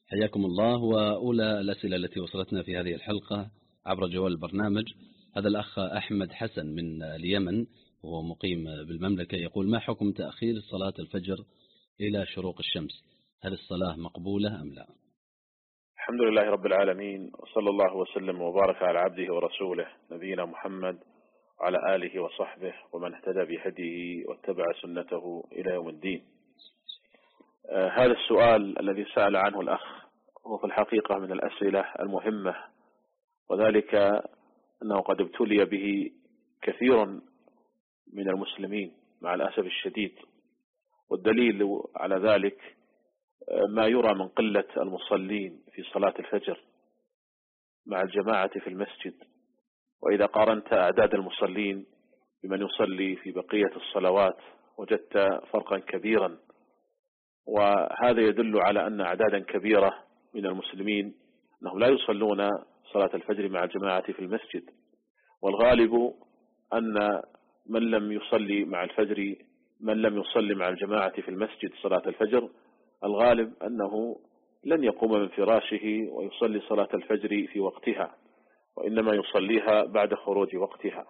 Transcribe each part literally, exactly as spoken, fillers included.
حياكم الله. وأولى الأسئلة التي وصلتنا في هذه الحلقة عبر جوال البرنامج، هذا الأخ أحمد حسن من اليمن وهو مقيم بالمملكة، يقول: ما حكم تأخير صلاة الفجر إلى شروق الشمس؟ هل الصلاة مقبولة أم لا؟ الحمد لله رب العالمين، وصلى الله وسلم وبارك على عبده ورسوله نبينا محمد وعلى آله وصحبه ومن اهتدى بهديه واتبع سنته إلى يوم الدين. آه هذا السؤال الذي سأل عنه الأخ هو في الحقيقة من الأسئلة المهمة، وذلك أنه قد ابتلي به كثير من المسلمين مع الأسف الشديد، والدليل على ذلك ما يرى من قلة المصلين في صلاة الفجر مع الجماعة في المسجد. وإذا قارنت أعداد المصلين بمن يصلي في بقية الصلوات وجدت فرقا كبيرا، وهذا يدل على أن أعدادا كبيرة من المسلمين أنهم لا يصلون صلاة الفجر مع الجماعة في المسجد. والغالب أن من لم يصلي مع الفجر من لم يصلي مع الجماعة في المسجد صلاة الفجر الغالب أنه لن يقوم من فراشه ويصلي صلاة الفجر في وقتها، وإنما يصليها بعد خروج وقتها.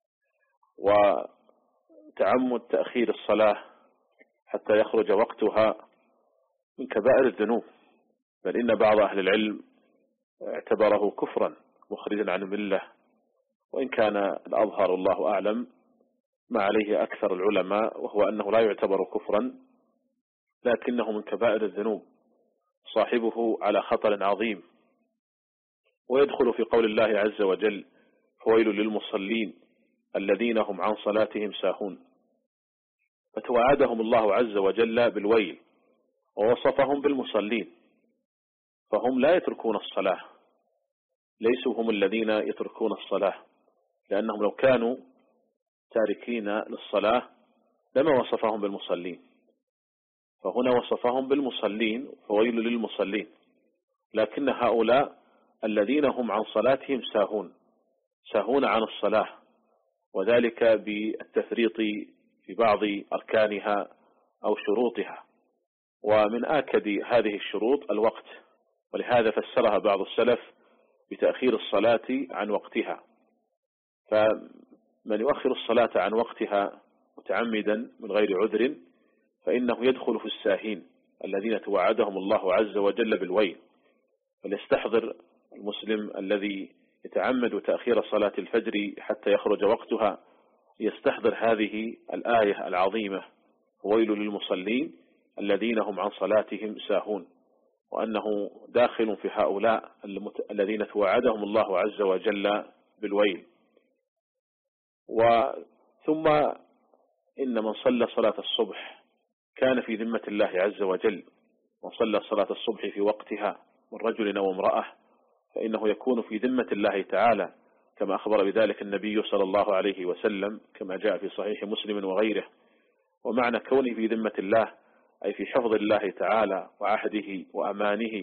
وتعمد تأخير الصلاة حتى يخرج وقتها من كبائر الذنوب، بل إن بعض أهل العلم اعتبره كفرا مخرجا عن الملة، وإن كان الأظهر الله أعلم ما عليه أكثر العلماء، وهو أنه لا يعتبر كفرا لكنه من كبائر الذنوب، صاحبه على خطر عظيم، ويدخل في قول الله عز وجل: فويل للمصلين الذين هم عن صلاتهم ساهون. فتوعدهم الله عز وجل بالويل ووصفهم بالمصلين، فهم لا يتركون الصلاة، ليسوا هم الذين يتركون الصلاة، لأنهم لو كانوا تاركين للصلاة لما وصفهم بالمصلين، فهنا وصفهم بالمصلين فويل للمصلين، لكن هؤلاء الذين هم عن صلاتهم ساهون ساهون عن الصلاة، وذلك بالتفريط في بعض أركانها أو شروطها. ومن آكد هذه الشروط الوقت، ولهذا فسرها بعض السلف بتأخير الصلاة عن وقتها. فمن يؤخر الصلاة عن وقتها متعمدا من غير عذر فإنه يدخل في الساهين الذين توعدهم الله عز وجل بالويل. فليستحضر المسلم الذي يتعمد تأخير صلاة الفجر حتى يخرج وقتها، يستحضر هذه الآية العظيمة: ويل للمصلين الذين هم عن صلاتهم ساهون، وأنه داخل في هؤلاء الذين توعدهم الله عز وجل بالويل. وثم إن من صلى صلاة الصبح كان في ذمة الله عز وجل، وصلى صلاة الصبح في وقتها من رجل أو امرأة فإنه يكون في ذمة الله تعالى، كما أخبر بذلك النبي صلى الله عليه وسلم كما جاء في صحيح مسلم وغيره. ومعنى كونه في ذمة الله أي في حفظ الله تعالى وعهده وأمانه.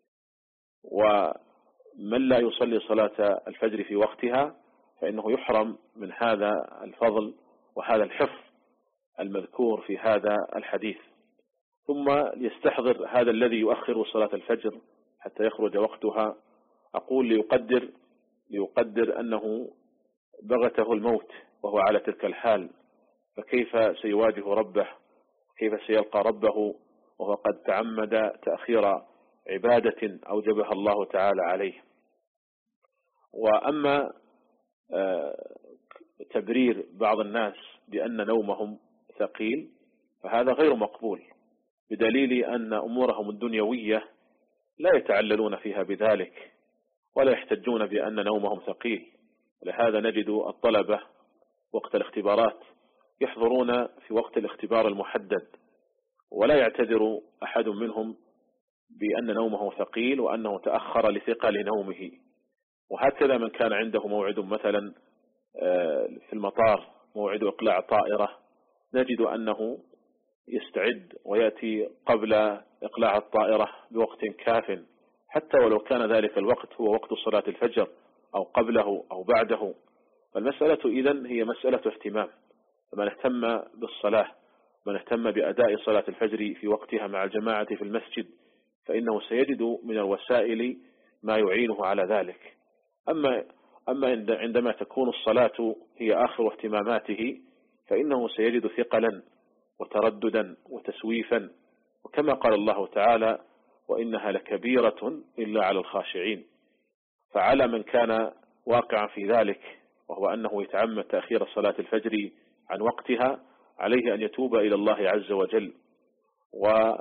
ومن لا يصلي صلاة الفجر في وقتها فإنه يحرم من هذا الفضل وهذا الحفظ المذكور في هذا الحديث. ثم يستحضر هذا الذي يؤخر صلاة الفجر حتى يخرج وقتها، أقول ليقدر ليقدر أنه بغته الموت وهو على تلك الحال، فكيف سيواجه ربه، كيف سيلقى ربه وهو قد تعمد تأخير عبادة أوجبها الله تعالى عليه. وأما تبرير بعض الناس بأن نومهم ثقيل فهذا غير مقبول، بدليل أن أمورهم الدنيوية لا يتعللون فيها بذلك ولا يحتجون بأن نومهم ثقيل. ولهذا نجد الطلبة وقت الاختبارات يحضرون في وقت الاختبار المحدد، ولا يعتذر أحد منهم بأن نومه ثقيل وأنه تأخر لثقل نومه. وهكذا من كان عنده موعد مثلا في المطار، موعد إقلاع طائرة، نجد أنه يستعد ويأتي قبل إقلاع الطائرة بوقت كاف، حتى ولو كان ذلك الوقت هو وقت صلاة الفجر أو قبله أو بعده. فالمسألة إذن هي مسألة اهتمام، فمن اهتم بالصلاة، من اهتم بأداء صلاة الفجر في وقتها مع الجماعة في المسجد، فإنه سيجد من الوسائل ما يعينه على ذلك. أما أما عندما تكون الصلاة هي آخر اهتماماته فإنه سيجد ثقلا وترددا وتسويفا، وكما قال الله تعالى: وإنها لكبيرة إلا على الخاشعين. فعلى من كان واقعا في ذلك وهو أنه يتعمد تأخير صلاة الفجر عن وقتها عليه أن يتوب إلى الله عز وجل، وأن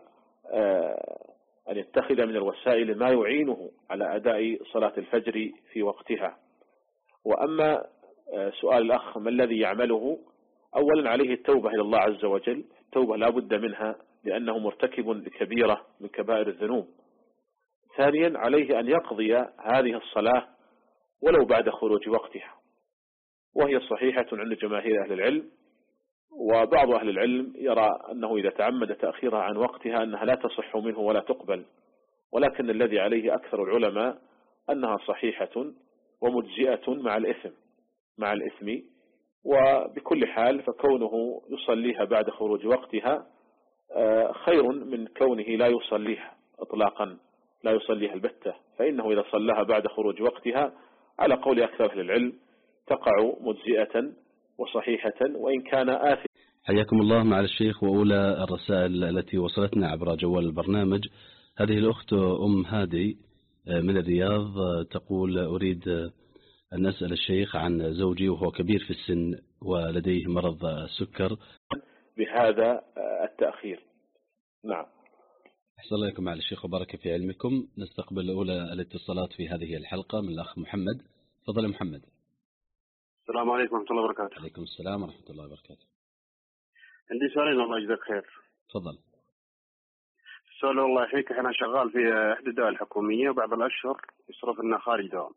يتخذ من الوسائل ما يعينه على أداء صلاة الفجر في وقتها. وأما سؤال الأخ ما الذي يعمله؟ أولا عليه التوبة إلى الله عز وجل، التوبة لا بد منها لأنه مرتكب لكبيرة من كبائر الذنوب. ثانيا عليه أن يقضي هذه الصلاة ولو بعد خروج وقتها، وهي صحيحة عند جماهير أهل العلم، وبعض أهل العلم يرى أنه إذا تعمد تأخيرها عن وقتها أنها لا تصح منه ولا تقبل، ولكن الذي عليه أكثر العلماء أنها صحيحة ومجزئة مع الإثم مع الإثم وبكل حال فكونه يصليها بعد خروج وقتها خير من كونه لا يصليها إطلاقا، لا يصليها البتة، فإنه إذا صلىها بعد خروج وقتها على قول أكثر أهل العلم تقع مجزئة وصحيحة وإن كان آثم. حياكم الله مع الشيخ. وأولى الرسائل التي وصلتنا عبر جوال البرنامج، هذه الأخت أم هادي من الرياض تقول: أريد أن أسأل الشيخ عن زوجي وهو كبير في السن ولديه مرض السكر بهذا التأخير. نعم. أحسن الله إليكم مع الشيخ وبارك في علمكم. نستقبل أولى الاتصالات في هذه الحلقة من الأخ محمد. تفضل محمد. السلام عليكم ورحمة الله وبركاته. عليكم السلام ورحمة الله وبركاته. عندي سؤالين الله يجزاك خير. تفضل. السؤال الله يحييك، أنا شغال في إحدى الدول الحكومية وبعض الأشهر يصرف لنا خارج دوام.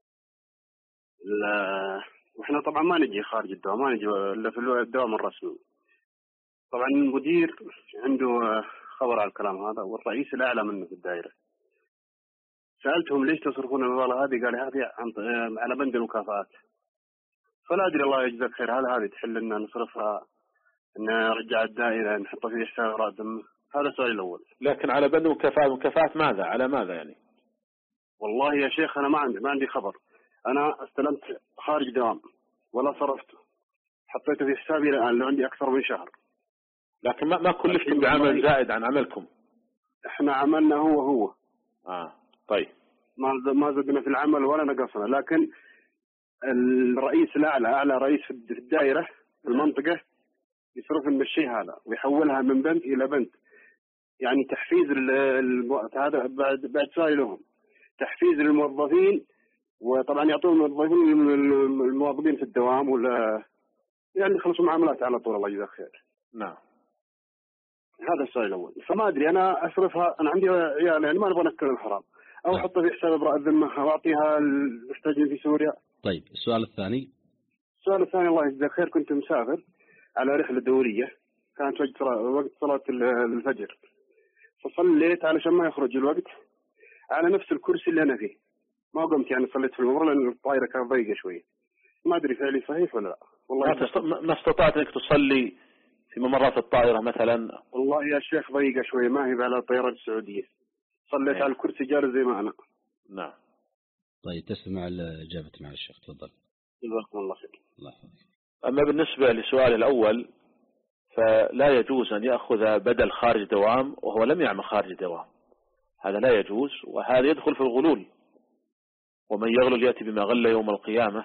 وإحنا طبعا ما نجي خارج الدوام، ما نجي إلا في الدوام الرسمي. طبعا المدير عنده خبر على الكلام هذا والرئيس الأعلى منه في الدائرة. سألتهم ليش تصرفون المبالغ هذه؟ قال هذه على بند المكافآت. فلا أدري الله يجزاك خير، هل هذه تحل لنا نصرفها أن نرجع الدائرة نحطها في حساب راتب؟ هذا السؤال الأول. لكن على بند مكافآت، مكافآت ماذا؟ على ماذا يعني؟ والله يا شيخ أنا ما عندي ما عندي خبر. أنا استلمت خارج دوام ولا صرفته، حطيته في حسابي الآن لو عندي أكثر من شهر. لكن ما ما كلفتم بعمل زائد عن عملكم؟ إحنا عملنا هو هو. آه طيب. ما ما زدنا في العمل ولا نقصنا، لكن الرئيس الأعلى أعلى رئيس في الدائرة في المنطقة يصرف لنا الشيء هذا ويحولها من بند إلى بند، يعني تحفيز هذا بعد بعد سؤال لهم تحفيز للموظفين، وطبعا يعطون الموظفين الموظفين في الدوام ولا يعني يخلصوا معاملات على طول الله يجزاك خير. نعم. هذا السؤال الأول. فما أدري أنا أصرفها، أنا عندي عيال يعني ما نبغى نأكل الحرام، أو أحطها في حساب إبراء الذمة وأعطيها المحتاجين في سوريا. طيب السؤال الثاني. السؤال الثاني الله يجزاك خير، كنت مسافر على رحلة دورية، كانت وقت صلاة الفجر، فصليت علشان ما يخرج الوقت على نفس الكرسي اللي أنا فيه، ما قمت يعني صليت في الممر لأن الطائرة كانت ضيقة شوي. ما أدري فعلي صحيح ولا لا. والله ما استطعت أنك تصلي في ممرات الطائرة مثلا؟ والله يا شيخ ضيقة شوي، ما هي على الطيارات السعودية، صليت أيه. على الكرسي جالس زي ما أنا. نعم. طيب تسمع الإجابة مع الشيخ. تفضل. جزاكم الله خير. الله يحفظك. أما بالنسبة لسؤال الأول فلا يجوز أن يأخذ بدل خارج دوام وهو لم يعمل خارج دوام، هذا لا يجوز، وهذا يدخل في الغلول، ومن يغلل يأتي بما غل يوم القيامة،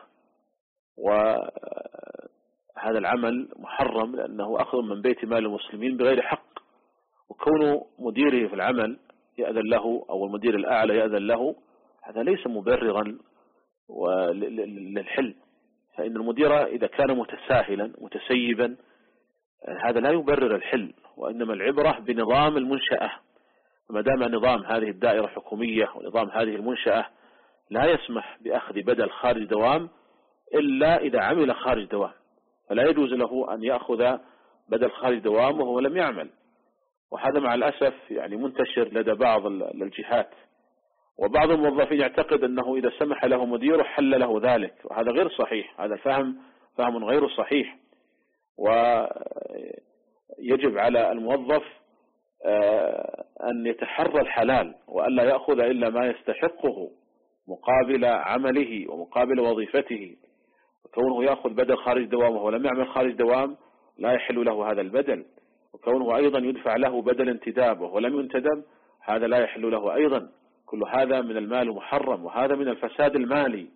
وهذا العمل محرم لأنه أخذ من بيت مال المسلمين بغير حق، وكون مديره في العمل يأذن له أو المدير الأعلى يأذن له هذا ليس مبررا للحل، فإن المدير إذا كان متساهلا متسيبا هذا لا يبرر الحل، وإنما العبرة بنظام المنشأة. ما دام نظام هذه الدائرة حكومية ونظام هذه المنشأة لا يسمح بأخذ بدل خارج دوام إلا إذا عمل خارج دوام، فلا يجوز له أن يأخذ بدل خارج دوام وهو لم يعمل. وهذا مع الأسف يعني منتشر لدى بعض الجهات، وبعض الموظفين يعتقد أنه إذا سمح له مديره حل له ذلك، وهذا غير صحيح، هذا فهم فهم غير صحيح. ويجب على الموظف أن يتحرى الحلال وألا يأخذ إلا ما يستحقه مقابل عمله ومقابل وظيفته. وكونه يأخذ بدل خارج دوامه ولم يعمل خارج دوام لا يحل له هذا البدل. وكونه أيضا يدفع له بدل انتداب ولم ينتدب هذا لا يحل له أيضا. كل هذا من المال محرم، وهذا من الفساد المالي.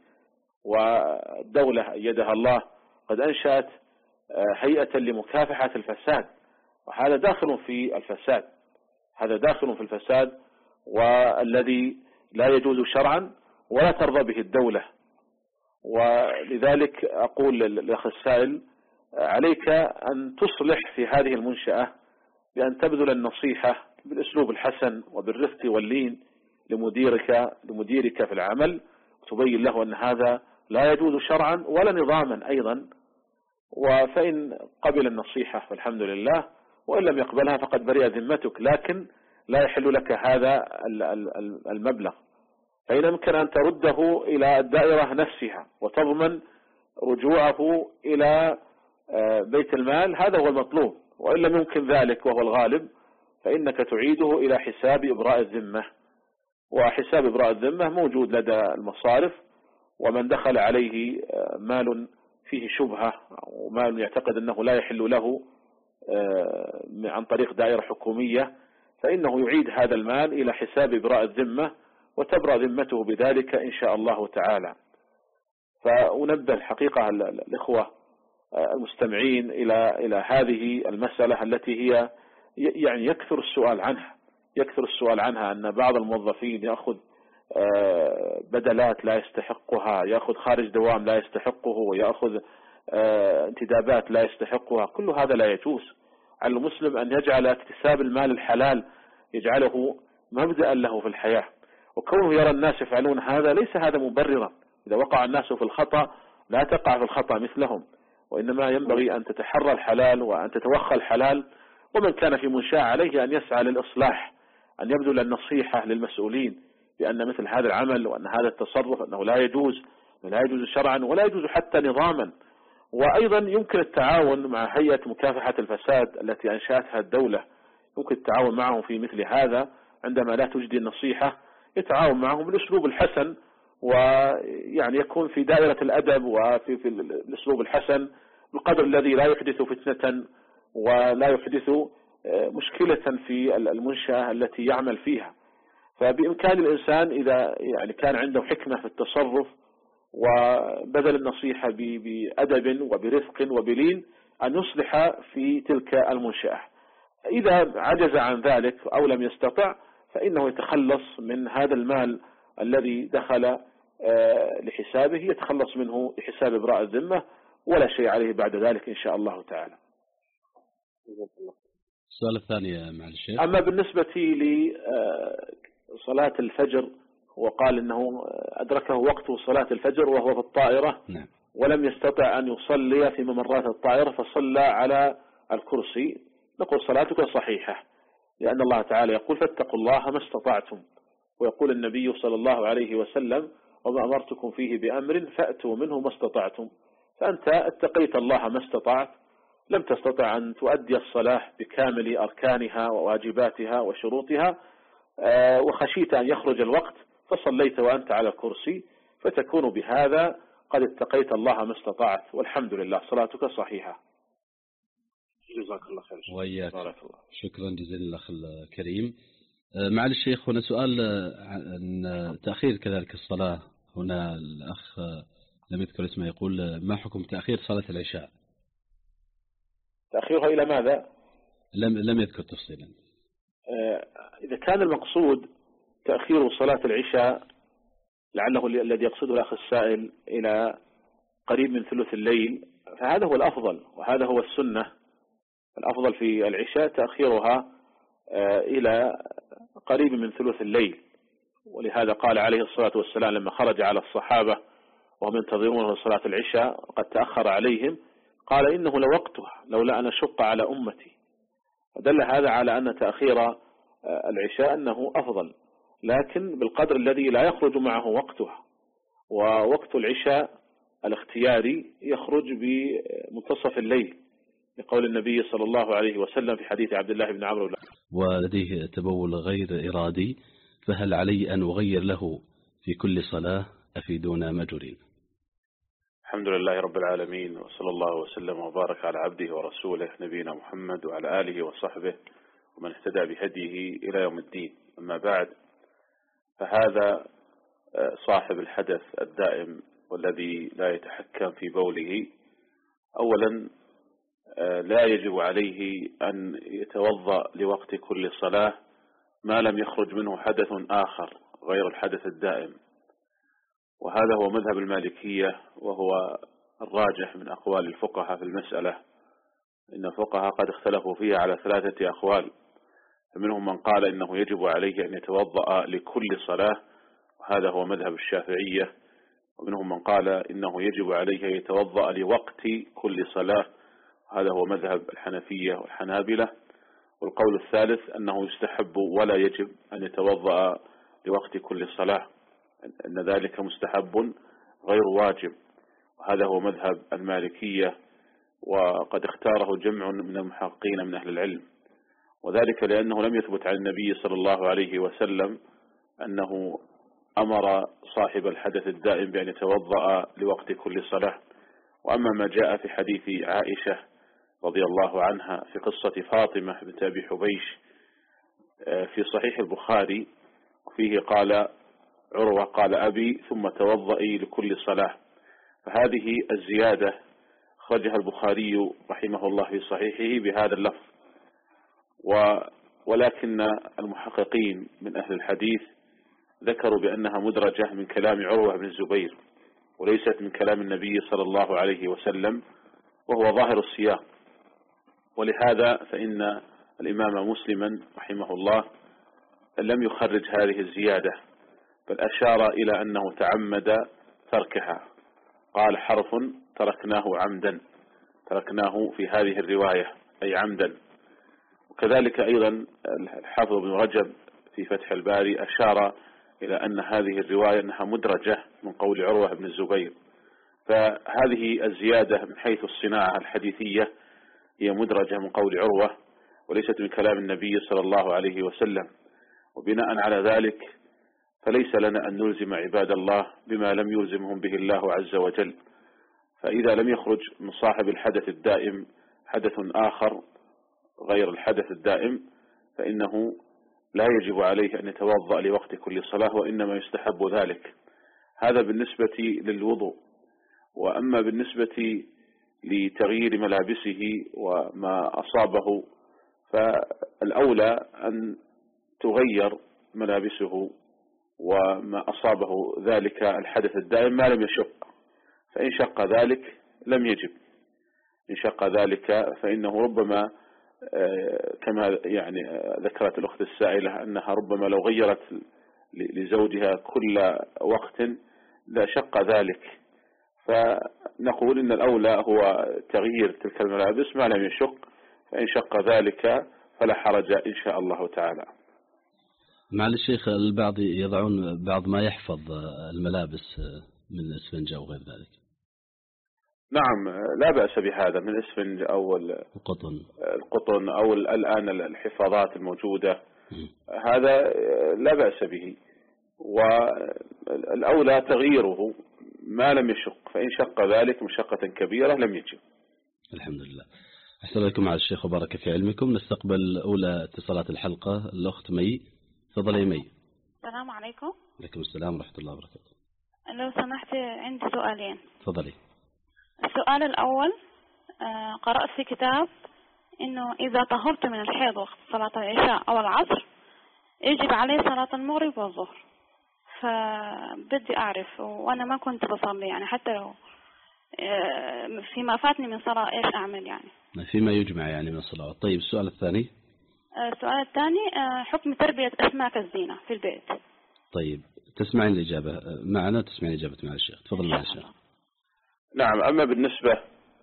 والدولة أيدها الله قد أنشأت هيئة لمكافحة الفساد، وهذا داخل في الفساد، هذا داخل في الفساد والذي لا يجوز شرعا ولا ترضى به الدولة. ولذلك أقول للأخ السائل عليك أن تصلح في هذه المنشأة بأن تبذل النصيحة بالأسلوب الحسن وبالرفق واللين لمديرك لمديرك في العمل، وتبين له أن هذا لا يجوز شرعا ولا نظاما أيضا. وفإن قبل النصيحة فالحمد لله، وإن لم يقبلها فقد برئ ذمتك، لكن لا يحل لك هذا المبلغ. فإن يمكن أن ترده إلى الدائرة نفسها وتضمن رجوعه إلى بيت المال، هذا هو المطلوب. وإن لم يمكن ذلك وهو الغالب فإنك تعيده إلى حساب إبراء الذمة، وحساب إبراء الذمة موجود لدى المصارف. ومن دخل عليه مال فيه شبهة ومال يعتقد أنه لا يحل له عن طريق دائرة حكومية فإنه يعيد هذا المال إلى حساب إبراء الذمة وتبرأ ذمته بذلك إن شاء الله تعالى. فأنبه الحقيقة الإخوة المستمعين إلى إلى هذه المسألة التي هي يعني يكثر السؤال عنها يكثر السؤال عنها أن بعض الموظفين يأخذ بدلات لا يستحقها، يأخذ خارج دوام لا يستحقه، ويأخذ انتدابات لا يستحقها. كل هذا لا يجوز. على المسلم أن يجعل اكتساب المال الحلال يجعله مبدأ له في الحياة. وكونه يرى الناس يفعلون هذا ليس هذا مبررا. إذا وقع الناس في الخطأ لا تقع في الخطأ مثلهم، وإنما ينبغي أن تتحرى الحلال وأن تتوخى الحلال. ومن كان في منشاة عليه أن يسعى للإصلاح، أن يبذل النصيحة للمسؤولين بأن مثل هذا العمل وأن هذا التصرف أنه لا يجوز لا يجوز شرعا ولا يجوز حتى نظاما. وأيضا يمكن التعاون مع هيئة مكافحة الفساد التي أنشأتها الدولة، يمكن التعاون معهم في مثل هذا. عندما لا تجدي النصيحة يتعاون معهم بالأسلوب الحسن، ويعني يكون في دائرة الأدب وفي في الأسلوب الحسن بالقدر الذي لا يحدث فتنة ولا يحدث مشكلة في المنشأة التي يعمل فيها. فبإمكان الإنسان إذا يعني كان عنده حكمة في التصرف وبذل النصيحة بأدب وبرفق وبلين أن يصلح في تلك المنشأة. إذا عجز عن ذلك أو لم يستطع فإنه يتخلص من هذا المال الذي دخل لحسابه، يتخلص منه لحساب إبراء الذمة ولا شيء عليه بعد ذلك إن شاء الله تعالى. السؤال الثاني مع الشيخ. أما بالنسبة لصلاة الفجر، وقال أنه أدركه وقت صلاة الفجر وهو في الطائرة نعم. ولم يستطع أن يصلي في ممرات الطائرة فصلى على الكرسي، نقول صلاتك صحيحة، لأن الله تعالى يقول فاتقوا الله ما استطعتم، ويقول النبي صلى الله عليه وسلم وما أمرتكم فيه بأمر فأتوا منه ما استطعتم. فأنت اتقيت الله ما استطعت، لم تستطع أن تؤدي الصلاة بكامل أركانها وواجباتها وشروطها، وخشيت أن يخرج الوقت فصليت وأنت على الكرسي، فتكون بهذا قد اتقيت الله ما استطعت، والحمد لله صلاتك صحيحة. جزاك الله خير. وإياك. شكرا جزيلا الأخ الكريم. معالي الشيخ، هنا سؤال عن تأخير كذلك الصلاة. هنا الأخ لم يذكر اسمه يقول ما حكم تأخير صلاة العشاء؟ تأخيرها إلى ماذا؟ لم لم يذكر تفصيلا. إذا كان المقصود تأخير صلاة العشاء لعله الذي يقصده الأخ السائل إلى قريب من ثلث الليل فهذا هو الأفضل وهذا هو السنة. الأفضل في العشاء تأخيرها إلى قريب من ثلث الليل، ولهذا قال عليه الصلاة والسلام لما خرج على الصحابة وهم ينتظرون صلاة العشاء قد تأخر عليهم قال إنه لوقتها لولا أن أشق على أمتي. فدل هذا على أن تأخير العشاء أنه أفضل، لكن بالقدر الذي لا يخرج معه وقتها. ووقت العشاء الاختياري يخرج بمنتصف الليل، لقول النبي صلى الله عليه وسلم في حديث عبد الله بن عمرو. ولديه تبول غير إرادي، فهل علي أن أغير له في كل صلاة؟ أفيدونا مجرين. الحمد لله رب العالمين، وصلى الله وسلم وبارك على عبده ورسوله نبينا محمد وعلى آله وصحبه ومن اهتدى بهديه إلى يوم الدين. أما بعد، فهذا صاحب الحدث الدائم والذي لا يتحكم في بوله، أولا لا يجب عليه أن يتوضأ لوقت كل صلاة ما لم يخرج منه حدث آخر غير الحدث الدائم، وهذا هو مذهب المالكية وهو الراجح من أقوال الفقهاء في المسألة. إن الفقهاء قد اختلفوا فيها على ثلاثة أقوال، فمنهم من قال إنه يجب عليه أن يتوضأ لكل صلاة، وهذا هو مذهب الشافعية، ومنهم من قال إنه يجب عليه أن يتوضأ لوقت كل صلاة، وهذا هو مذهب الحنفية والحنابلة. والقول الثالث أنه يستحب ولا يجب أن يتوضأ لوقت كل صلاة، أن ذلك مستحب غير واجب، وهذا هو مذهب المالكية، وقد اختاره جمع من المحققين من أهل العلم، وذلك لأنه لم يثبت عن النبي صلى الله عليه وسلم أنه أمر صاحب الحدث الدائم بأن يتوضأ لوقت كل صلاة. وأما ما جاء في حديث عائشة رضي الله عنها في قصة فاطمة بنت أبي حبيش في صحيح البخاري، فيه قال عروة قال أبي ثم توضئي لكل صلاة، فهذه الزيادة خرجها البخاري رحمه الله في صحيحه بهذا اللفظ، ولكن المحققين من أهل الحديث ذكروا بأنها مدرجة من كلام عروة بن الزبير وليست من كلام النبي صلى الله عليه وسلم، وهو ظاهر السياق. ولهذا فإن الإمام مسلما رحمه الله لم يخرج هذه الزيادة، بل أشار إلى أنه تعمد تركها، قال حرف تركناه عمدا، تركناه في هذه الرواية أي عمدا. وكذلك أيضا الحافظ بن رجب في فتح الباري أشار إلى أن هذه الرواية أنها مدرجة من قول عروة بن الزبير، فهذه الزيادة من حيث الصناعة الحديثية هي مدرجة من قول عروة وليست من كلام النبي صلى الله عليه وسلم. وبناء على ذلك فليس لنا أن نلزم عباد الله بما لم يلزمهم به الله عز وجل، فإذا لم يخرج من صاحب الحدث الدائم حدث آخر غير الحدث الدائم فإنه لا يجب عليه أن يتوضأ لوقت كل صلاة، وإنما يستحب ذلك. هذا بالنسبة للوضوء. وأما بالنسبة لتغيير ملابسه وما أصابه، فالأولى أن تغير ملابسه وما أصابه ذلك الحدث الدائم ما لم يشق، فإن شق ذلك لم يجب. إن شق ذلك فإنه ربما كما يعني ذكرت الأخت السائلة أنها ربما لو غيرت لزوجها كل وقت لا شق ذلك، فنقول إن الأولى هو تغيير تلك الملابس ما لم يشق، فإن شق ذلك فلا حرج إن شاء الله تعالى. مع الشيخ البعض يضعون بعض ما يحفظ الملابس من الإسفنج أو غير ذلك. نعم، لا بأس بهذا من الإسفنج أو القطن القطن أو الآن الحفاظات الموجودة، هذا لا بأس به، والأولى تغييره ما لم يشق، فإن شق ذلك مشقة كبيرة لم يجب. الحمد لله. أحسن لكم على الشيخ وبارك في علمكم. نستقبل أولى اتصالات الحلقة الأخت مي. تفضلي مي. السلام عليكم. عليكم السلام ورحمة الله وبركاته. لو سمحت عندي سؤالين. تفضلي. السؤال الأول، قرأت في كتاب إنه إذا طهرت من الحيض وقت صلاة العشاء أو العصر يجب عليه صلاة المغرب والظهر، فبدي أعرف وأنا ما كنت بصلي يعني حتى لو فيما فاتني من صلاة إيش أعمل يعني فيما يجمع يعني من الصلاة. طيب السؤال الثاني. السؤال الثاني، حكم تربية أسماك الزينة في البيت. طيب تسمعين الإجابة معنا، تسمعين الإجابة مع الشيخ. تفضل مع الشيخ. نعم، أما بالنسبة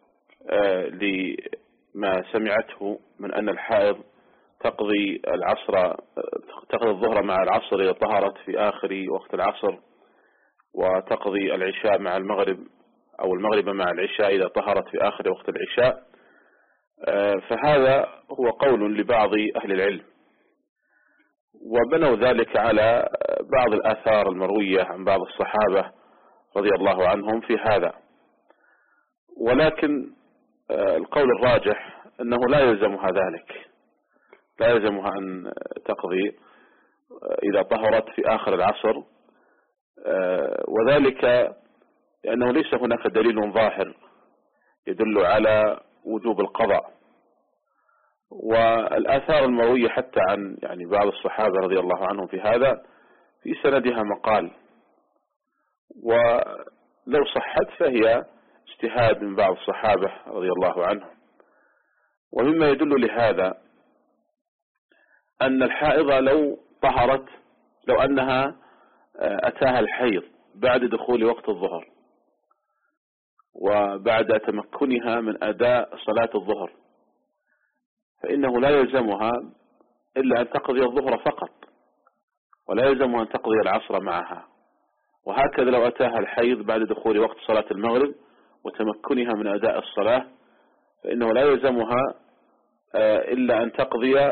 لما سمعته من أن الحائض تقضي العصر تقضي الظهر مع العصر إذا طهرت في آخر وقت العصر، وتقضي العشاء مع المغرب أو المغرب مع العشاء إذا طهرت في آخر وقت العشاء، فهذا هو قول لبعض أهل العلم، وبنوا ذلك على بعض الآثار المروية عن بعض الصحابة رضي الله عنهم في هذا. ولكن القول الراجح أنه لا يلزمها ذلك، لا يلزمها أن تقضي إذا طهرت في آخر العصر، وذلك لأنه ليس هناك دليل ظاهر يدل على وجوب القضاء. والآثار المروية حتى عن يعني بعض الصحابة رضي الله عنهم في هذا في سندها مقال، ولو صحت فهي اجتهاد من بعض الصحابة رضي الله عنهم. ومما يدل لهذا أن الحائض لو طهرت، لو أنها أتاها الحيض بعد دخول وقت الظهر وبعد تمكنها من أداء صلاة الظهر، فإنه لا يلزمها إلا أن تقضي الظهر فقط، ولا يلزمها أن تقضي العصر معها. وهكذا لو أتاها الحيض بعد دخول وقت صلاة المغرب وتمكنها من أداء الصلاة، فإنه لا يلزمها إلا أن تقضي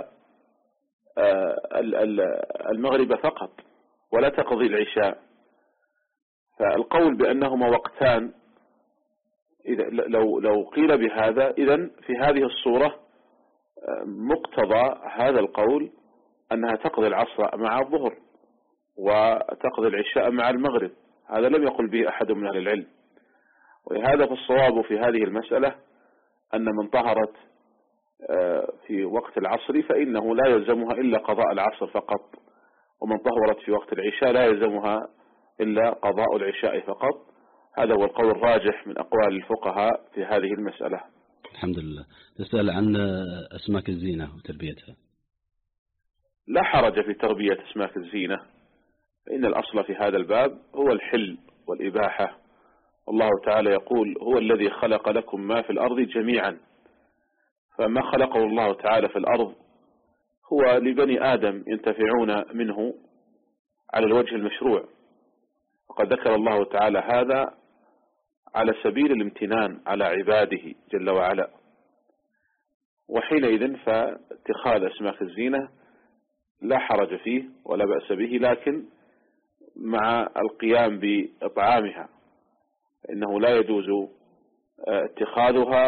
المغرب فقط ولا تقضي العشاء. فالقول بأنهما وقتان إذا لو لو قيل بهذا، إذن في هذه الصورة مقتضى هذا القول أنها تقضي العصر مع الظهر وتقضي العشاء مع المغرب. هذا لم يقل به أحد من أهل العلم. ولهذا فالصواب في هذه المسألة أن من طهرت في وقت العصر فإنه لا يلزمها إلا قضاء العصر فقط، ومن طهرت في وقت العشاء لا يلزمها إلا قضاء العشاء فقط. هذا هو القول الراجح من أقوال الفقهاء في هذه المسألة. الحمد لله. تسأل عن أسماك الزينة وتربيتها. لا حرج في تربية أسماك الزينة، فإن الأصل في هذا الباب هو الحل والإباحة. الله تعالى يقول: هو الذي خلق لكم ما في الأرض جميعا. فما خلقه الله تعالى في الأرض هو لبني آدم ينتفعون منه على الوجه المشروع، وقد ذكر الله تعالى هذا على سبيل الامتنان على عباده جل وعلا. وحينئذ فاتخاذ أسماك الزينة لا حرج فيه ولا بأس به، لكن مع القيام بإطعامها، إنه لا يجوز اتخاذها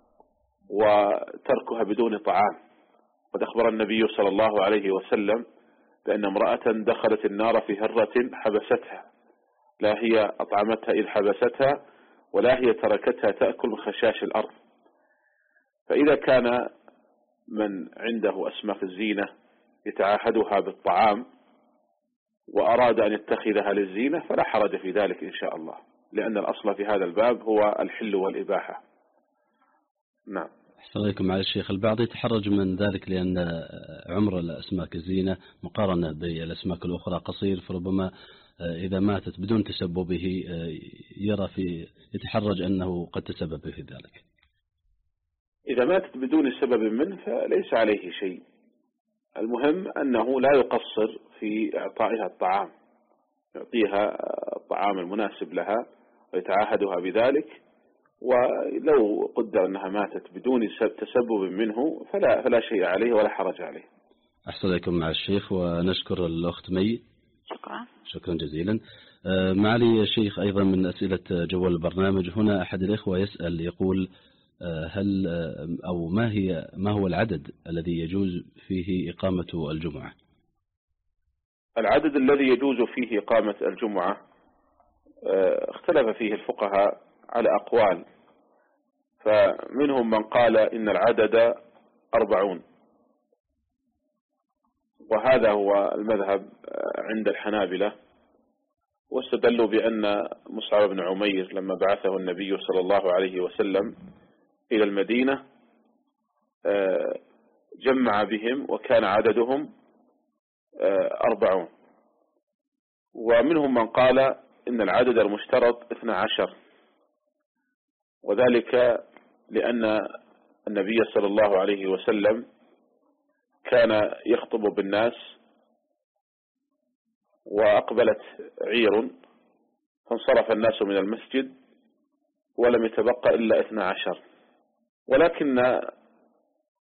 وتركها بدون طعام. قد أخبر النبي صلى الله عليه وسلم بأن امرأة دخلت النار في هرة حبستها، لا هي أطعمتها إذ حبستها ولا هي تركتها تأكل من خشاش الأرض. فإذا كان من عنده أسماك الزينة يتعاهدها بالطعام وأراد أن يتخذها للزينة فلا حرج في ذلك إن شاء الله، لأن الأصل في هذا الباب هو الحل والإباحة. نعم. أحسن عليكم مع الشيخ. البعض يتحرج من ذلك لأن عمر الأسماك الزينة مقارنة بالأسماك الأخرى قصير، فربما إذا ماتت بدون تسببه يرى في يتحرج أنه قد تسبب في ذلك. إذا ماتت بدون سبب منه فليس عليه شيء. المهم أنه لا يقصر في إعطائها الطعام، يعطيها الطعام المناسب لها ويتعاهدها بذلك. ولو قدر أنها ماتت بدون تسبب منه فلا, فلا شيء عليه ولا حرج عليه. أحسن عليكم مع الشيخ، ونشكر الأخت مي. شكرا شكرا جزيلا. معالي الشيخ، أيضا من أسئلة جوال البرنامج هنا أحد الإخوة يسأل يقول: هل أو ما هي ما هو العدد الذي يجوز فيه إقامة الجمعة؟ العدد الذي يجوز فيه إقامة الجمعة اختلف فيه الفقهاء على أقوال، فمنهم من قال إن العدد أربعون، وهذا هو المذهب عند الحنابلة، واستدلوا بأن مصعب بن عمير لما بعثه النبي صلى الله عليه وسلم إلى المدينة جمع بهم وكان عددهم أربعون. ومنهم من قال إن العدد المشترط اثنى عشر، وذلك لأن النبي صلى الله عليه وسلم كان يخطب بالناس وأقبلت عير فانصرف الناس من المسجد ولم يتبقى إلا اثنى عشر. ولكن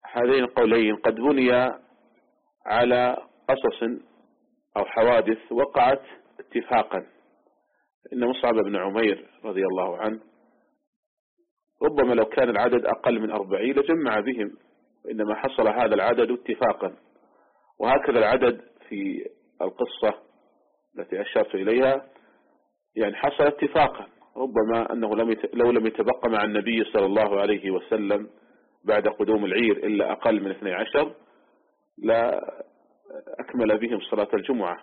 هذين القولين قد بني على قصص أو حوادث وقعت اتفاقا. إن مصعب بن عمير رضي الله عنه ربما لو كان العدد أقل من أربعين لجمع بهم، وإنما حصل هذا العدد اتفاقا. وهكذا العدد في القصة التي أشرت إليها يعني حصل اتفاقا، ربما أنه لم يت... لو لم يتبقى مع النبي صلى الله عليه وسلم بعد قدوم العير إلا أقل من اثني عشر لا أكمل بهم صلاة الجمعة.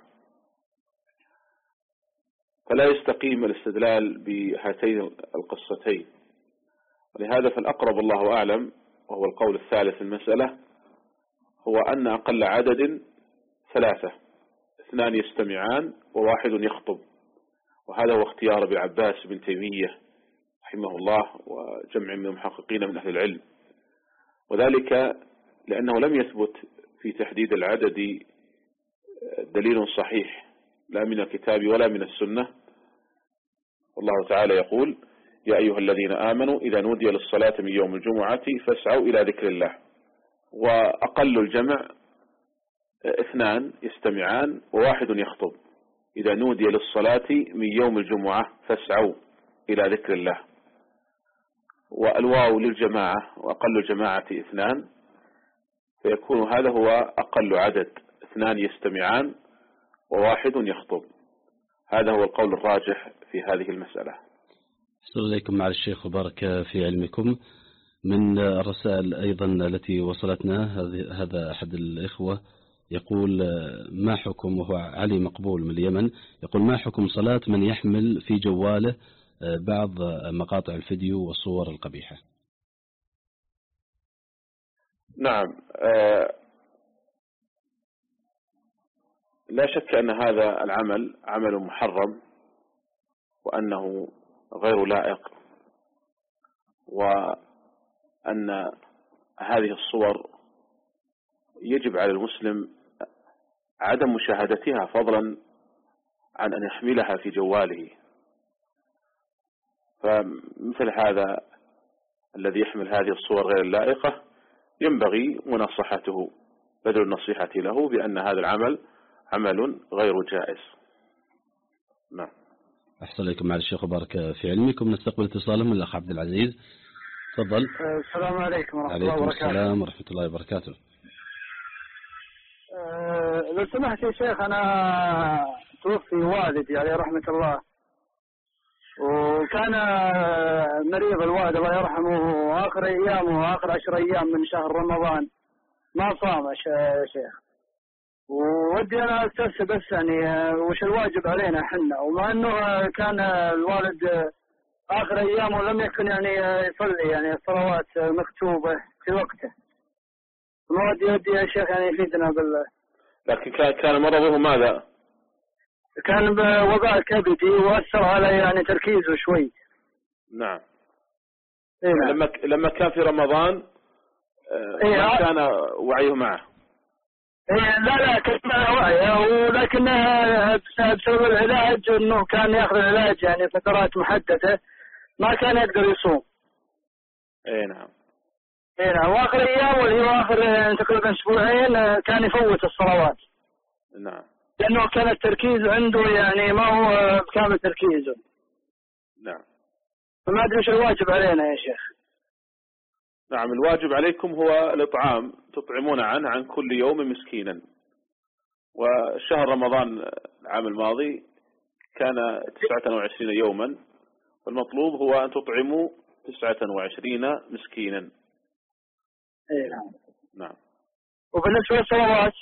فلا يستقيم الاستدلال بهاتين القصتين. ولهذا فالأقرب الله أعلم وهو القول الثالث في المسألة هو أن أقل عدد ثلاثة، اثنان يستمعان وواحد يخطب. وهذا هو اختيار ابن عباس بن تيمية رحمه الله وجمع من المحققين من أهل العلم، وذلك لأنه لم يثبت في تحديد العدد دليل صحيح لا من الكتاب ولا من السنة. والله تعالى يقول: يا أيها الذين آمنوا إذا نودي للصلاة من يوم الجمعة فاسعوا إلى ذكر الله. وأقل الجمع اثنان يستمعان وواحد يخطب. إذا نودي للصلاة من يوم الجمعة فاسعوا إلى ذكر الله. والواو للجماعة، وأقل الجماعة اثنان، فيكون هذا هو أقل عدد، اثنان يستمعان وواحد يخطب. هذا هو القول الراجح في هذه المسألة. أحسن إليكم مع الشيخ وبارك في علمكم. من الرسائل أيضا التي وصلتنا هذا أحد الإخوة يقول: ما حكم، وهو علي مقبول من اليمن، يقول: ما حكم صلاة من يحمل في جواله بعض مقاطع الفيديو والصور القبيحة؟ نعم، آه لا شك أن هذا العمل عمل محرم وأنه غير لائق، وأن هذه الصور يجب على المسلم عدم مشاهدتها فضلا عن أن يحملها في جواله. فمثل هذا الذي يحمل هذه الصور غير اللائقة ينبغي مناصحته، بذل النصيحة له بأن هذا العمل عمل غير جائز. نعم. أحسن إليكم مع الشيخ وبارك في علمكم. نستقبل اتصالا من الأخ عبد العزيز. تفضل. السلام عليكم ورحمة الله وبركاته. عليكم السلام ورحمة الله وبركاته. أه لو سمحت يا شيخ، أنا توفي والدي عليه رحمة الله، وكان مريض الوالد الله يرحمه، وآخر أيامه آخر عشر أيام من شهر رمضان ما صام يا شيخ. ودي أنا أستفسر بس يعني وش الواجب علينا حنا، ومع أنه كان الوالد آخر أيامه لم يكن يعني يصلي يعني الصلوات مكتوبة في وقته. ودي ودي يا شيخ يعني يفيدنا بالله. لكن كان مرضه ماذا؟ كان بوباء كبدي وأثر على يعني تركيزه شوي. نعم. إيه نعم. لما لما كان في رمضان إيه ما كان وعيه معه. إيه لا لا كان معه وعيه، ولكن بسبب العلاج إنه كان يأخذ العلاج يعني فترات محددة ما كان يقدر يصوم. إيه نعم. إيه نعم. وآخر أيام واللي هو آخر تقريبا أسبوعين كان يفوت الصلوات. نعم. لأنه كان التركيز عنده يعني ما هو بكامل تركيزه. نعم. فما أدري إيش الواجب علينا يا شيخ. نعم، الواجب عليكم هو الإطعام، تطعمون عنه عن كل يوم مسكينا. وشهر رمضان العام الماضي كان تسعة وعشرين يوما، والمطلوب هو أن تطعموا تسعة وعشرين مسكينا. إيه نعم. نعم. وبالنسبة للصلوات؟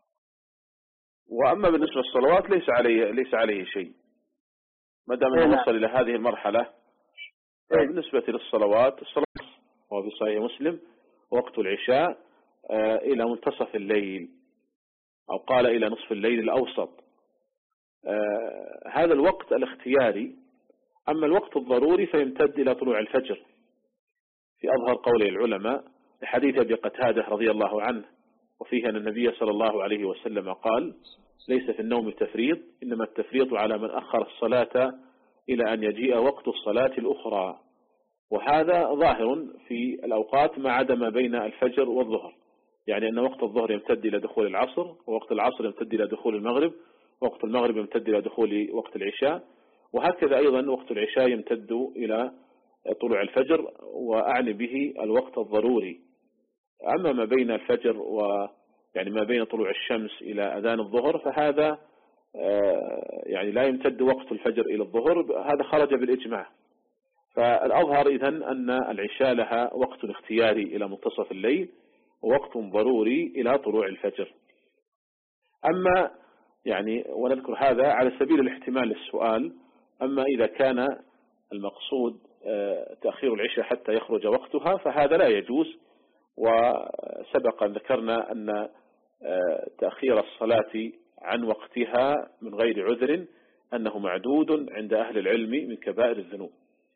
وأما بالنسبة للصلوات ليس عليه ليس عليه شيء ما دام أنه إيه وصل إلى هذه المرحلة. إيه. بالنسبة للصلوات، الصلاة هو في صحيح مسلم وقت العشاء آه إلى منتصف الليل، أو قال إلى نصف الليل الأوسط. آه هذا الوقت الاختياري. أما الوقت الضروري فيمتد إلى طلوع الفجر في أظهر قول العلماء، لحديث أبي قتادة رضي الله عنه، وفيه أن النبي صلى الله عليه وسلم قال: ليس في النوم تفريط، إنما التفريط على من أخر الصلاة إلى أن يجيء وقت الصلاة الأخرى. وهذا ظاهر في الأوقات ما عدا ما بين الفجر والظهر، يعني أن وقت الظهر يمتد إلى دخول العصر، ووقت العصر يمتد إلى دخول المغرب، ووقت المغرب يمتد إلى دخول وقت العشاء، وهكذا أيضا وقت العشاء يمتد إلى طلوع الفجر، وأعني به الوقت الضروري. أما ما بين الفجر و يعني ما بين طلوع الشمس إلى أذان الظهر فهذا يعني لا يمتد وقت الفجر إلى الظهر، هذا خرج بالإجماع. فالأظهر إذن أن العشاء لها وقت اختياري إلى منتصف الليل، ووقت ضروري إلى طلوع الفجر. أما يعني ونذكر هذا على سبيل الاحتمال للسؤال، أما إذا كان المقصود تأخير العشاء حتى يخرج وقتها فهذا لا يجوز. وسبق أن ذكرنا أن تأخير الصلاة عن وقتها من غير عذر أنه معدود عند أهل العلم من كبائر الذنوب.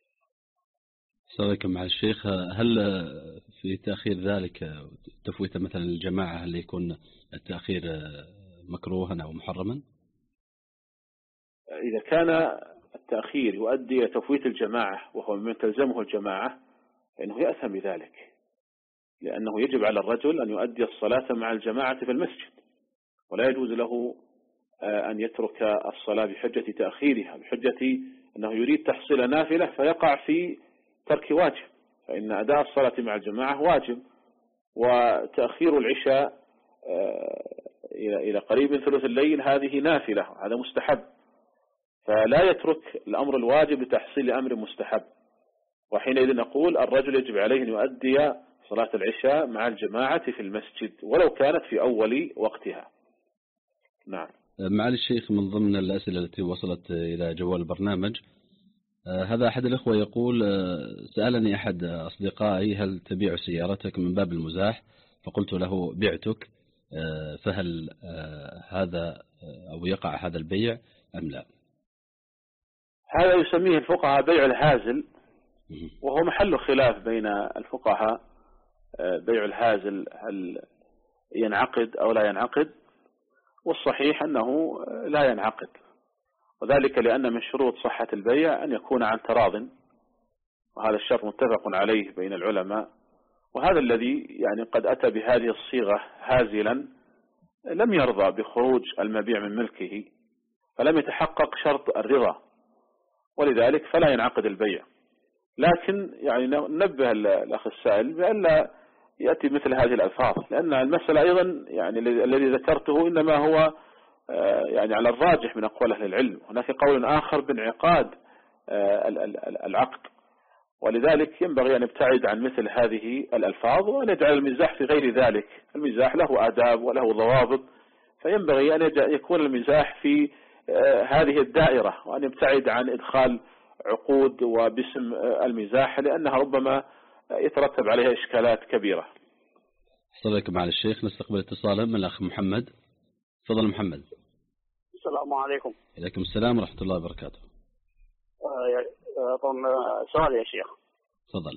سألكم مع الشيخ، هل في تأخير ذلك تفويت مثلا الجماعة هل يكون التأخير مكروها أو محرما؟ إذا كان التأخير يؤدي إلى تفويت الجماعة وهو من تلزمه الجماعة فإنه يأثم بذلك، لأنه يجب على الرجل أن يؤدي الصلاة مع الجماعة في المسجد، ولا يجوز له أن يترك الصلاة بحجة تأخيرها، بحجة أنه يريد تحصيل نافلة فيقع في ترك واجب، فإن أداء الصلاة مع الجماعة واجب، وتأخير العشاء إلى قريب من ثلث الليل هذه نافلة، هذا مستحب، فلا يترك الأمر الواجب لتحصيل أمر مستحب. وحينئذ نقول الرجل يجب عليه أن يؤدي صلاة العشاء مع الجماعة في المسجد ولو كانت في أول وقتها. نعم. معالي الشيخ، من ضمن الأسئلة التي وصلت إلى جوال البرنامج، هذا أحد الأخوة يقول: سألني أحد أصدقائي هل تبيع سيارتك من باب المزاح، فقلت له بعتك، فهل هذا أو يقع هذا البيع أم لا؟ هذا يسميه الفقهاء بيع الهازل، وهو محل خلاف بين الفقهاء. بيع الهازل هل ينعقد أو لا ينعقد؟ والصحيح أنه لا ينعقد، وذلك لأن من شروط صحة البيع أن يكون عن تراض، وهذا الشرط متفق عليه بين العلماء. وهذا الذي يعني قد أتى بهذه الصيغة هازلا لم يرضى بخروج المبيع من ملكه، فلم يتحقق شرط الرضا، ولذلك فلا ينعقد البيع. لكن يعني ننبه الأخ السائل بألا يأتي مثل هذه الألفاظ، لأن المسألة أيضا يعني الذي ذكرته إنما هو يعني على الراجح من أقوال أهل العلم، هناك قول آخر بانعقاد العقد، ولذلك ينبغي أن يبتعد عن مثل هذه الألفاظ وأن يجعل المزاح في غير ذلك. المزاح له آداب وله ضوابط، فينبغي أن يكون المزاح في هذه الدائرة، وأن يبتعد عن إدخال عقود وباسم المزاح، لأنها ربما يترتب عليها إشكالات كبيرة. السلام عليكم على الشيخ، نستقبل اتصالا من الأخ محمد. تفضل محمد. السلام عليكم. عليكم السلام ورحمة الله وبركاته. طبعا سؤال يا شيخ. تفضل.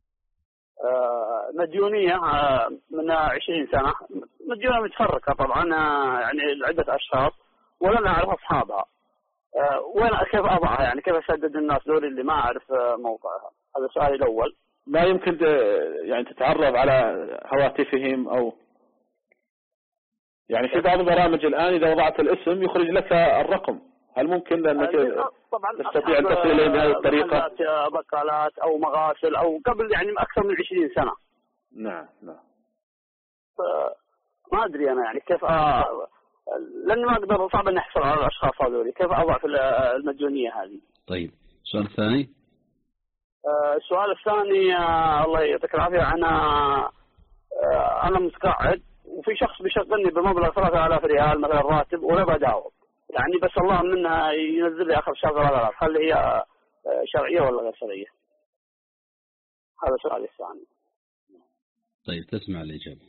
مديونية من عشرين سنة، مديونية متفرقة طبعا، يعني عدة أشخاص ولا نعرف أصحابها، وين كيف أضعها، يعني كيف أسدد الناس دول اللي ما أعرف موقعها؟ هذا سؤالي الأول. ما يمكن يعني تتعرف على هواتفهم، أو يعني في بعض البرامج الآن إذا وضعت الاسم يخرج لك الرقم، هل ممكن أنك تستطيع أن تصل إليه بهذه الطريقة؟ بقالات أو مغاسل أو قبل يعني أكثر من عشرين سنة. نعم نعم. ما أدري أنا يعني كيف أ... لأن ما أقدر، صعب أن أحصل على الأشخاص هذول، كيف أضع في المديونية هذه؟ طيب، السؤال الثاني. السؤال الثاني الله يعطيك العافية، أنا أنا متقاعد وفي شخص بيشغلني بمبلغ ثلاثة آلاف ريال مثلا راتب ولا بداوم، يعني بس الله منها ينزل لي آخر شهر ثلاثة آلاف، هل هي شرعية ولا غير شرعية؟ هذا سؤالي الثاني. طيب، تسمع الإجابة.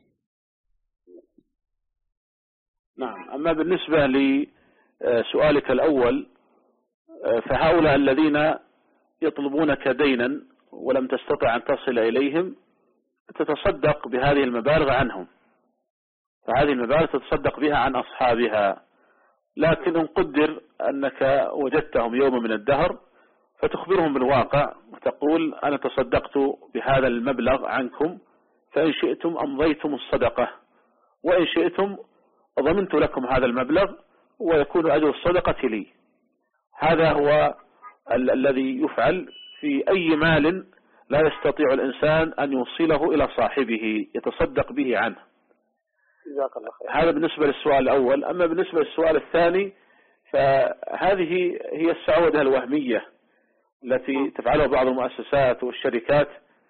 نعم. أما بالنسبة لسؤالك الأول، فهؤلاء الذين يطلبونك دينا ولم تستطع أن تصل إليهم تتصدق بهذه المبالغ عنهم، فهذه المبالغ تتصدق بها عن أصحابها. لكن إن قدر أنك وجدتهم يوم من الدهر فتخبرهم بالواقع وتقول أنا تصدقت بهذا المبلغ عنكم، فإن شئتم أمضيتم الصدقة، وإن شئتم ضمنت لكم هذا المبلغ ويكون أجر الصدقة لي. هذا هو ال الذي يفعل في أي مال لا يستطيع الإنسان أن يوصله إلى صاحبه يتصدق به عنه. هذا بالنسبة للسؤال الأول. أما بالنسبة للسؤال الثاني فهذه هي السعودة الوهمية التي تفعلها بعض المؤسسات والشركات،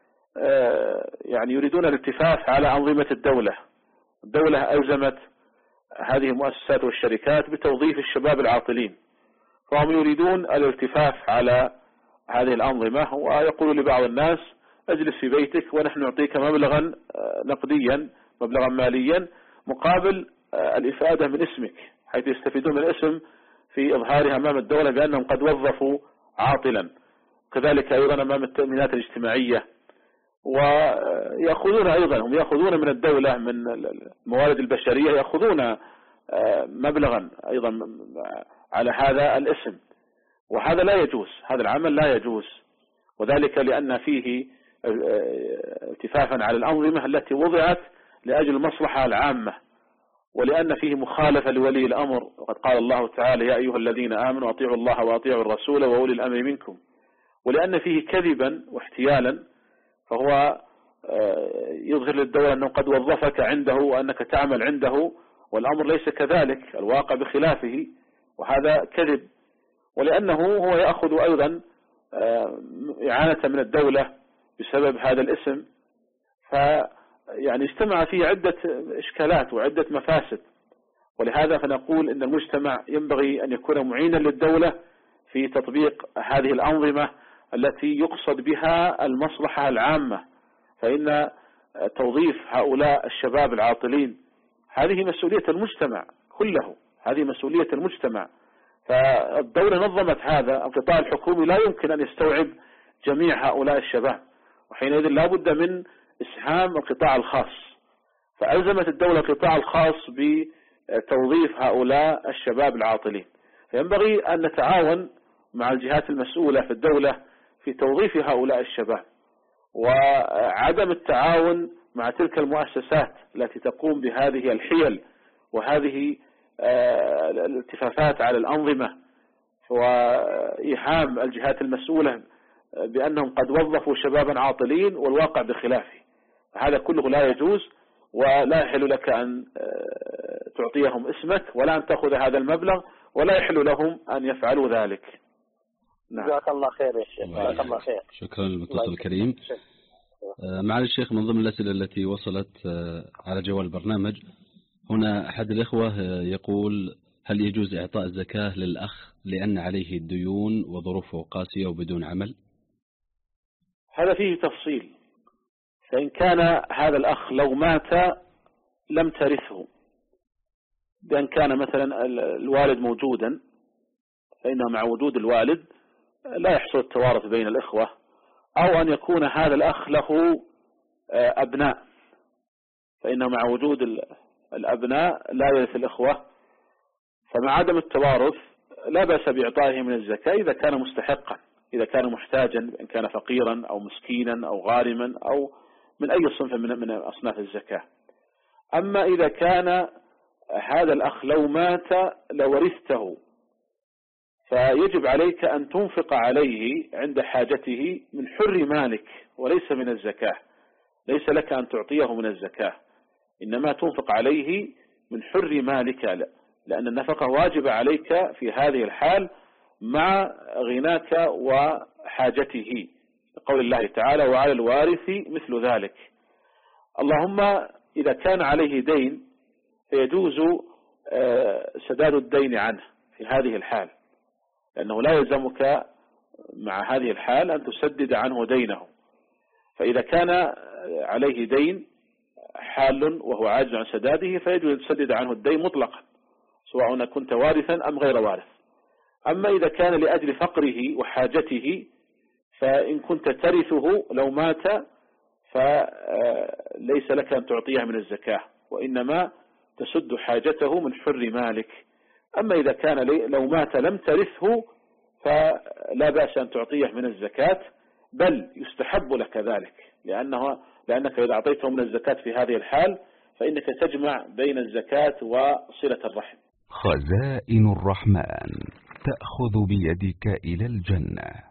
يعني يريدون الالتفاف على أنظمة الدولة. الدولة ألزمت هذه المؤسسات والشركات بتوظيف الشباب العاطلين، فهم يريدون الالتفاف على هذه الأنظمة، ويقول لبعض الناس اجلس في بيتك ونحن نعطيك مبلغا نقديا مبلغا ماليا مقابل الإفادة من اسمك، حيث يستفيدون من الاسم في إظهارها أمام الدولة بأنهم قد وظفوا عاطلا. كذلك أيضا أمام التأمينات الاجتماعية، ويأخذون أيضا هم يأخذون من الدولة من الموارد البشرية يأخذون مبلغا أيضا على هذا الاسم، وهذا لا يجوز، هذا العمل لا يجوز، وذلك لأن فيه التفافا على الأنظمة التي وضعت لأجل المصلحة العامة، ولأن فيه مخالفة لولي الأمر، وقد قال الله تعالى يا أيها الذين آمنوا أطيعوا الله وأطيعوا الرسول وأولي الأمر منكم، ولأن فيه كذبا واحتيالا، فهو يظهر للدولة أنه قد وظفك عنده وأنك تعمل عنده، والأمر ليس كذلك، الواقع بخلافه، وهذا كذب. ولأنه هو يأخذ أيضا إعانة من الدولة بسبب هذا الاسم، فيعني اجتمع فيه عدة إشكالات وعدة مفاسد. ولهذا فنقول إن المجتمع ينبغي أن يكون معينا للدولة في تطبيق هذه الأنظمة التي يقصد بها المصلحة العامة، فإن توظيف هؤلاء الشباب العاطلين هذه مسؤولية المجتمع كله، هذه مسؤولية المجتمع. فالدولة نظمت هذا، القطاع الحكومي لا يمكن أن يستوعب جميع هؤلاء الشباب، وحينئذ لا بد من إسهام القطاع الخاص، فألزمت الدولة القطاع الخاص بتوظيف هؤلاء الشباب العاطلين. فينبغي أن نتعاون مع الجهات المسؤولة في الدولة في توظيف هؤلاء الشباب، وعدم التعاون مع تلك المؤسسات التي تقوم بهذه الحيل وهذه الالتفافات على الأنظمة، وإيهام الجهات المسؤولة بأنهم قد وظفوا شبابا عاطلين والواقع بخلافه. هذا كله لا يجوز، ولا يحل لك أن تعطيهم اسمك ولا أن تأخذ هذا المبلغ، ولا يحل لهم أن يفعلوا ذلك. نعم. جزاك الله خير يا شيخ. جزاك الله خير. شكرا للمتصل الكريم. معالي الشيخ، من ضمن الأسئلة التي وصلت على جوال البرنامج هنا أحد الإخوة يقول هل يجوز إعطاء الزكاة للأخ لأن عليه الديون وظروفه قاسية وبدون عمل؟ هذا فيه تفصيل. فإن كان هذا الأخ لو مات لم ترثه، بأن كان مثلا الوالد موجودا فإنه مع وجود الوالد لا يحصل التوارث بين الإخوة، أو أن يكون هذا الأخ له أبناء فإنه مع وجود الأبناء لا يرث الإخوة، فمع عدم التوارث لا بأس بإعطائه من الزكاة إذا كان مستحقا، إذا كان محتاجا، إن كان فقيرا أو مسكينا أو غارما أو من أي صنف من من أصناف الزكاة. أما إذا كان هذا الأخ لو مات لورثته، فيجب عليك أن تنفق عليه عند حاجته من حر مالك وليس من الزكاة، ليس لك أن تعطيه من الزكاة، إنما تنفق عليه من حر مالك، لأن النفقة واجبة عليك في هذه الحال مع غناك وحاجته، قول الله تعالى وعلى الوارث مثل ذلك. اللهم إذا كان عليه دين فيجوز سداد الدين عنه في هذه الحال، لأنه لا يلزمك مع هذه الحال أن تسدد عنه دينه. فإذا كان عليه دين حال وهو عاجز عن سداده فيجوز أن تسدد عنه الدين مطلقا، سواء كنت وارثا أم غير وارث. أما إذا كان لأجل فقره وحاجته فإن كنت ترثه لو مات فليس لك أن تعطيه من الزكاة، وإنما تسد حاجته من حر مالك. أما إذا كان لو مات لم ترثه فلا بأس أن تعطيه من الزكاة، بل يستحب لك ذلك، لأنه لأنك إذا أعطيته من الزكاة في هذه الحال فإنك تجمع بين الزكاة وصلة الرحم. خزائن الرحمن تأخذ بيدك إلى الجنة.